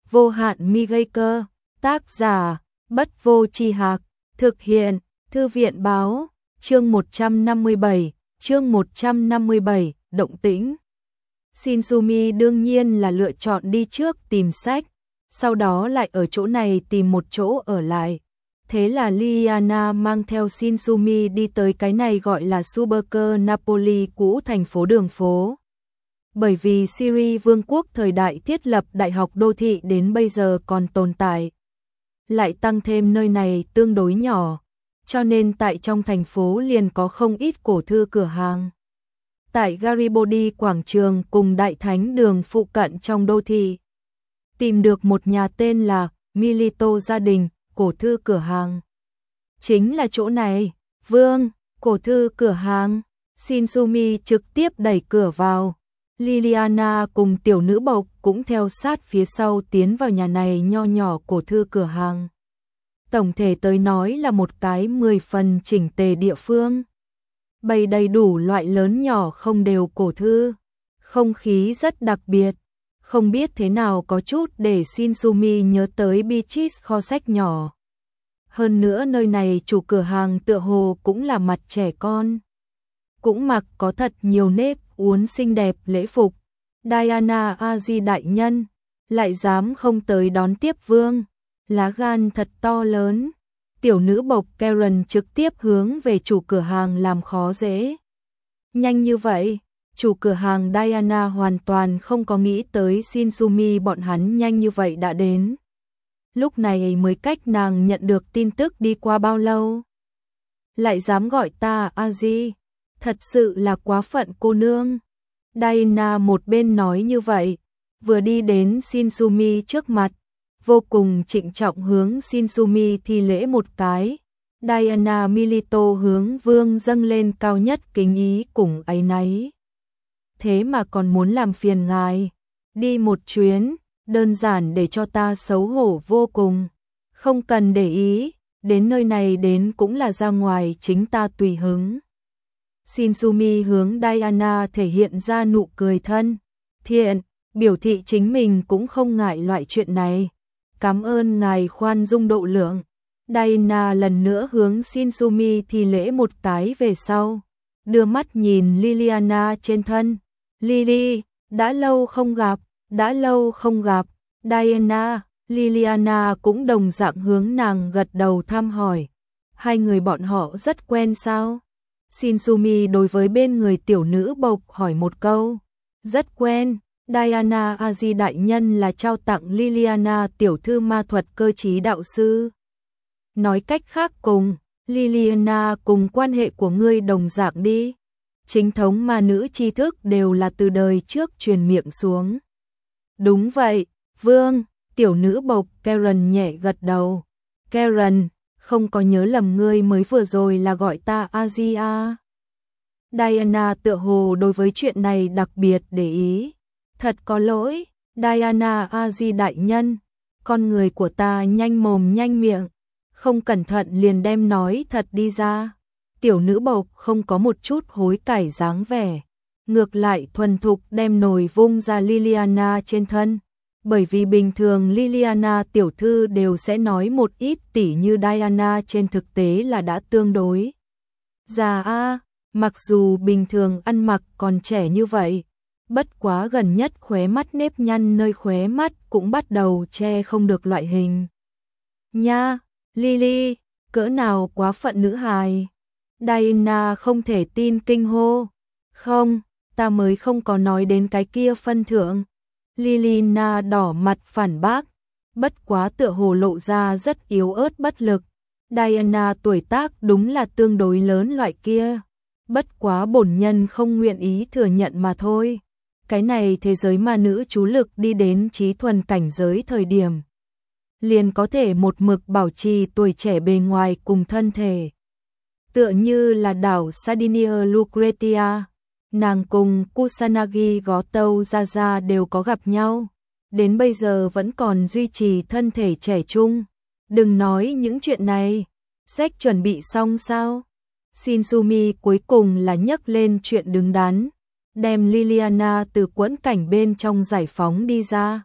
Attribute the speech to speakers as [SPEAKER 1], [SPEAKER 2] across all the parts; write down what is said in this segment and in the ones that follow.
[SPEAKER 1] vô hạn mi gây cơ, tác giả, Bất Vô Tri Hạc, thực hiện, Thư viện báo, chương 157, động tĩnh. Shinsumi đương nhiên là lựa chọn đi trước tìm sách, sau đó lại ở chỗ này tìm một chỗ ở lại. Thế là Liliana mang theo Shinsumi đi tới cái này gọi là Suburker Napoli cũ, thành phố đường phố. Bởi vì Syria vương quốc thời đại thiết lập đại học đô thị đến bây giờ còn tồn tại. Lại tăng thêm nơi này tương đối nhỏ, cho nên tại trong thành phố liền có không ít cổ thư cửa hàng. Tại Garibaldi quảng trường cùng Đại Thánh đường phụ cận trong đô thị, tìm được một nhà tên là Milito gia đình, cổ thư cửa hàng. Chính là chỗ này, Vương, cổ thư cửa hàng. Shinsumi trực tiếp đẩy cửa vào. Liliana cùng tiểu nữ bộc cũng theo sát phía sau tiến vào nhà này nho nhỏ cổ thư cửa hàng. Tổng thể tới nói là một cái 10 phần chỉnh tề địa phương. Bày đầy đủ loại lớn nhỏ không đều cổ thư. Không khí rất đặc biệt. Không biết thế nào có chút để Shinsumi nhớ tới Beatrice kho sách nhỏ. Hơn nữa nơi này chủ cửa hàng tựa hồ cũng là mặt trẻ con. Cũng mặc có thật nhiều nếp uốn xinh đẹp lễ phục. Diana Aji đại nhân lại dám không tới đón tiếp vương, lá gan thật to lớn. Tiểu nữ bộc Karen trực tiếp hướng về chủ cửa hàng làm khó dễ. Nhanh như vậy, chủ cửa hàng Diana hoàn toàn không có nghĩ tới Shinsumi bọn hắn nhanh như vậy đã đến. Lúc này mới cách nàng nhận được tin tức đi qua bao lâu. Lại dám gọi ta Aji, thật sự là quá phận cô nương. Diana một bên nói như vậy, vừa đi đến Shinsumi trước mặt, vô cùng trịnh trọng hướng Shinsumi thi lễ một cái. Diana Milito hướng vương dâng lên cao nhất kính ý cùng áy náy. Thế mà còn muốn làm phiền ngài, đi một chuyến, đơn giản để cho ta xấu hổ vô cùng. Không cần để ý, đến nơi này đến cũng là ra ngoài chính ta tùy hứng. Shinsumi hướng Diana thể hiện ra nụ cười thân thiện, biểu thị chính mình cũng không ngại loại chuyện này. Cảm ơn ngài khoan dung độ lượng. Diana lần nữa hướng Shinsumi thi lễ một cái về sau, đưa mắt nhìn Liliana trên thân. Lily, đã lâu không gặp. Diana, Liliana cũng đồng dạng hướng nàng gật đầu thăm hỏi. Hai người bọn họ rất quen sao? Shinsumi đối với bên người tiểu nữ bộc hỏi một câu. Rất quen. Diana Aji đại nhân là trao tặng Liliana tiểu thư ma thuật cơ trí đạo sư. Nói cách khác cùng Liliana cùng quan hệ của ngươi đồng dạng đi. Chính thống ma nữ tri thức đều là từ đời trước truyền miệng xuống. Đúng vậy, vương. Tiểu nữ bộc Karen nhẹ gật đầu. Karen, không có nhớ lầm ngươi mới vừa rồi là gọi ta Asia. Diana tựa hồ đối với chuyện này đặc biệt để ý. Thật có lỗi, Diana Aji đại nhân, con người của ta nhanh mồm nhanh miệng, không cẩn thận liền đem nói thật đi ra. Tiểu nữ bộc không có một chút hối cải dáng vẻ, ngược lại thuần thục đem nồi vung ra Liliana trên thân. Bởi vì bình thường Liliana tiểu thư đều sẽ nói một ít, tỉ như Diana trên thực tế là đã tương đối già a, mặc dù bình thường ăn mặc còn trẻ như vậy, bất quá gần nhất khóe mắt nếp nhăn nơi khóe mắt cũng bắt đầu che không được loại hình. Nha, Lily, cỡ nào quá phận nữ hài. Diana không thể tin kinh hô. Không, ta mới không có nói đến cái kia phân thượng. Liliana đỏ mặt phản bác, bất quá tựa hồ lộ ra rất yếu ớt bất lực. Diana tuổi tác đúng là tương đối lớn loại kia, bất quá bổn nhân không nguyện ý thừa nhận mà thôi. Cái này thế giới ma nữ chú lực đi đến trí thuần cảnh giới thời điểm, liền có thể một mực bảo trì tuổi trẻ bề ngoài cùng thân thể. Tựa như là đảo Sardinia Lucretia, nàng cùng Kusanagi Gotou Raja đều có gặp nhau, đến bây giờ vẫn còn duy trì thân thể trẻ trung. Đừng nói những chuyện này, sách chuẩn bị xong sao? Shinsumi cuối cùng là nhấc lên chuyện đứng đắn, đem Liliana từ quẫn cảnh bên trong giải phóng đi ra.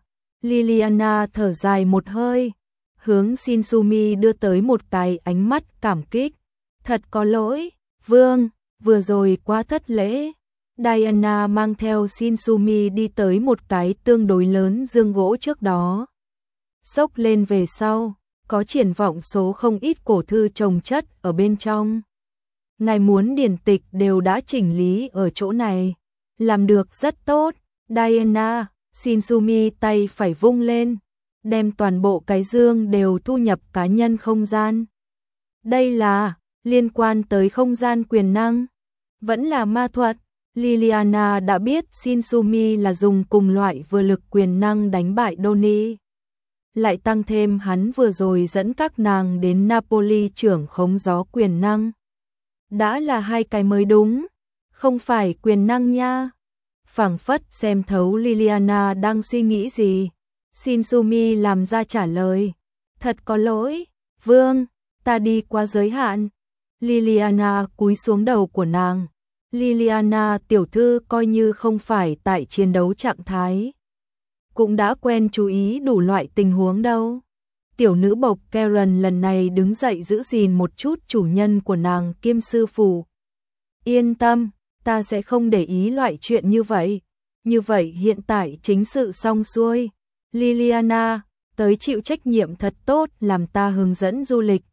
[SPEAKER 1] Liliana thở dài một hơi, hướng Shinsumi đưa tới một cái ánh mắt cảm kích. Thật có lỗi, Vương, vừa rồi quá thất lễ. Diana mang theo Shinsumi đi tới một cái tương đối lớn giường gỗ trước đó. Xốc lên về sau, có triển vọng số không ít cổ thư chồng chất ở bên trong. Ngài muốn điển tịch đều đã chỉnh lý ở chỗ này. Làm được rất tốt, Diana. Shinsumi tay phải vung lên, đem toàn bộ cái dương đều thu nhập cá nhân không gian. Đây là liên quan tới không gian quyền năng, vẫn là ma thuật. Liliana đã biết Shinsumi là dùng cùng loại vừa lực quyền năng đánh bại Donnie. Lại tăng thêm hắn vừa rồi dẫn các nàng đến Napoli trưởng khống gió quyền năng. Đã là hai cái mới đúng, không phải quyền năng nha. Phảng phất xem thấu Liliana đang suy nghĩ gì. Shinsumi làm ra trả lời. Thật có lỗi, Vương, ta đi qua giới hạn. Liliana cúi xuống đầu của nàng. Liliana tiểu thư coi như không phải tại chiến đấu trạng thái, cũng đã quen chú ý đủ loại tình huống đâu. Tiểu nữ bộc Karen lần này đứng dậy giữ gìn một chút chủ nhân của nàng kiêm sư phụ. Yên tâm, ta sẽ không để ý loại chuyện như vậy. Như vậy hiện tại chính sự xong xuôi. Liliana, tới chịu trách nhiệm thật tốt làm ta hướng dẫn du lịch.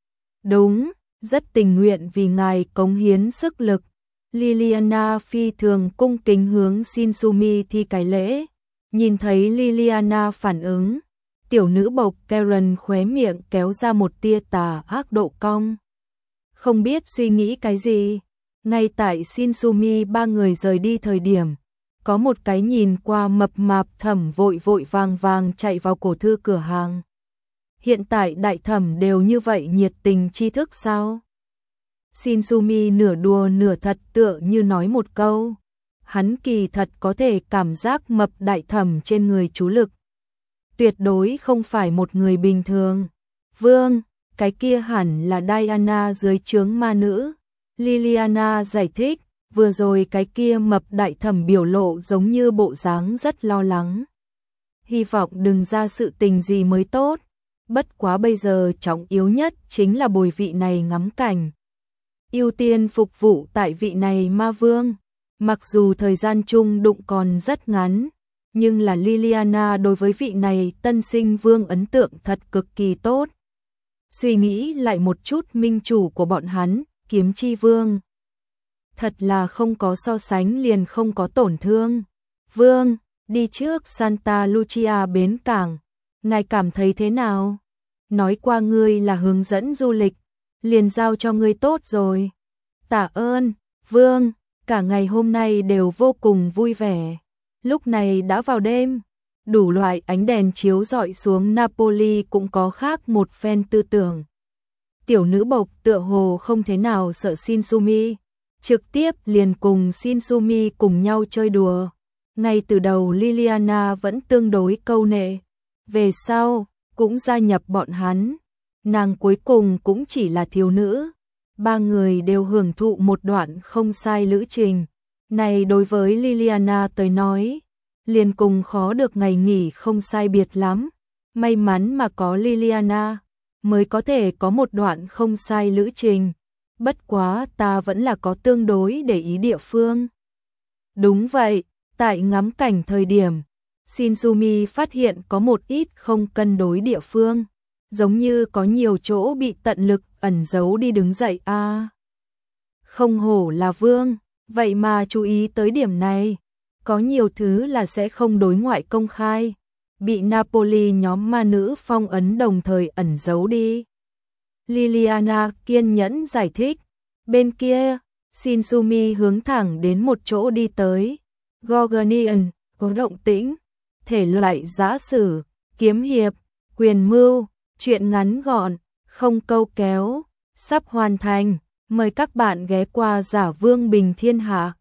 [SPEAKER 1] Đúng, rất tình nguyện vì ngài cống hiến sức lực. Liliana phi thường cung kính hướng Shinsumi thi cái lễ. Nhìn thấy Liliana phản ứng, tiểu nữ bộc Karen khóe miệng kéo ra một tia tà ác độ cong. Không biết suy nghĩ cái gì, ngay tại Shinsumi ba người rời đi thời điểm, có một cái nhìn qua mập mạp thẩm vội vội vàng vàng chạy vào cổ thư cửa hàng. Hiện tại đại thẩm đều như vậy nhiệt tình tri thức sao? Shinsumi nửa đùa nửa thật tựa như nói một câu. Hắn kỳ thật có thể cảm giác mập đại thẩm trên người chú lực. Tuyệt đối không phải một người bình thường. Vương, cái kia hẳn là Diana dưới trướng ma nữ. Liliana giải thích, vừa rồi cái kia mập đại thẩm biểu lộ giống như bộ dáng rất lo lắng. Hy vọng đừng ra sự tình gì mới tốt. Bất quá bây giờ trọng yếu nhất chính là bồi vị này ngắm cảnh. Ưu tiên phục vụ tại vị này ma vương. Mặc dù thời gian chung đụng còn rất ngắn, nhưng là Liliana đối với vị này tân sinh vương ấn tượng thật cực kỳ tốt. Suy nghĩ lại một chút minh chủ của bọn hắn, kiếm chi vương. Thật là không có so sánh liền không có tổn thương. Vương, đi trước Santa Lucia bến cảng, ngài cảm thấy thế nào? Nói qua ngươi là hướng dẫn du lịch, liền giao cho ngươi tốt rồi. Tạ ơn, Vương. Cả ngày hôm nay đều vô cùng vui vẻ. Lúc này đã vào đêm, đủ loại ánh đèn chiếu rọi xuống Napoli cũng có khác một phen tư tưởng. Tiểu nữ bộc tựa hồ không thế nào sợ Shinsumi, trực tiếp liền cùng Shinsumi cùng nhau chơi đùa. Ngay từ đầu Liliana vẫn tương đối câu nệ, về sau cũng gia nhập bọn hắn. Nàng cuối cùng cũng chỉ là thiếu nữ. Ba người đều hưởng thụ một đoạn không sai lữ trình. Này đối với Liliana tới nói, liền cùng khó được ngày nghỉ không sai biệt lắm. May mắn mà có Liliana, mới có thể có một đoạn không sai lữ trình. Bất quá ta vẫn là có tương đối để ý địa phương. Đúng vậy, tại ngắm cảnh thời điểm, Shinsumi phát hiện có một ít không cân đối địa phương. Giống như có nhiều chỗ bị tận lực ẩn giấu đi đứng dậy a. Không hổ là vương, vậy mà chú ý tới điểm này. Có nhiều thứ là sẽ không đối ngoại công khai, bị Napoli nhóm ma nữ phong ấn đồng thời ẩn giấu đi. Liliana kiên nhẫn giải thích. Bên kia, Shinsumi hướng thẳng đến một chỗ đi tới. Gorgonian, có động tĩnh, thể loại giã sử, kiếm hiệp, quyền mưu. Chuyện ngắn gọn, không câu kéo, sắp hoàn thành, mời các bạn ghé qua Giả Vương Bình Thiên Hạ.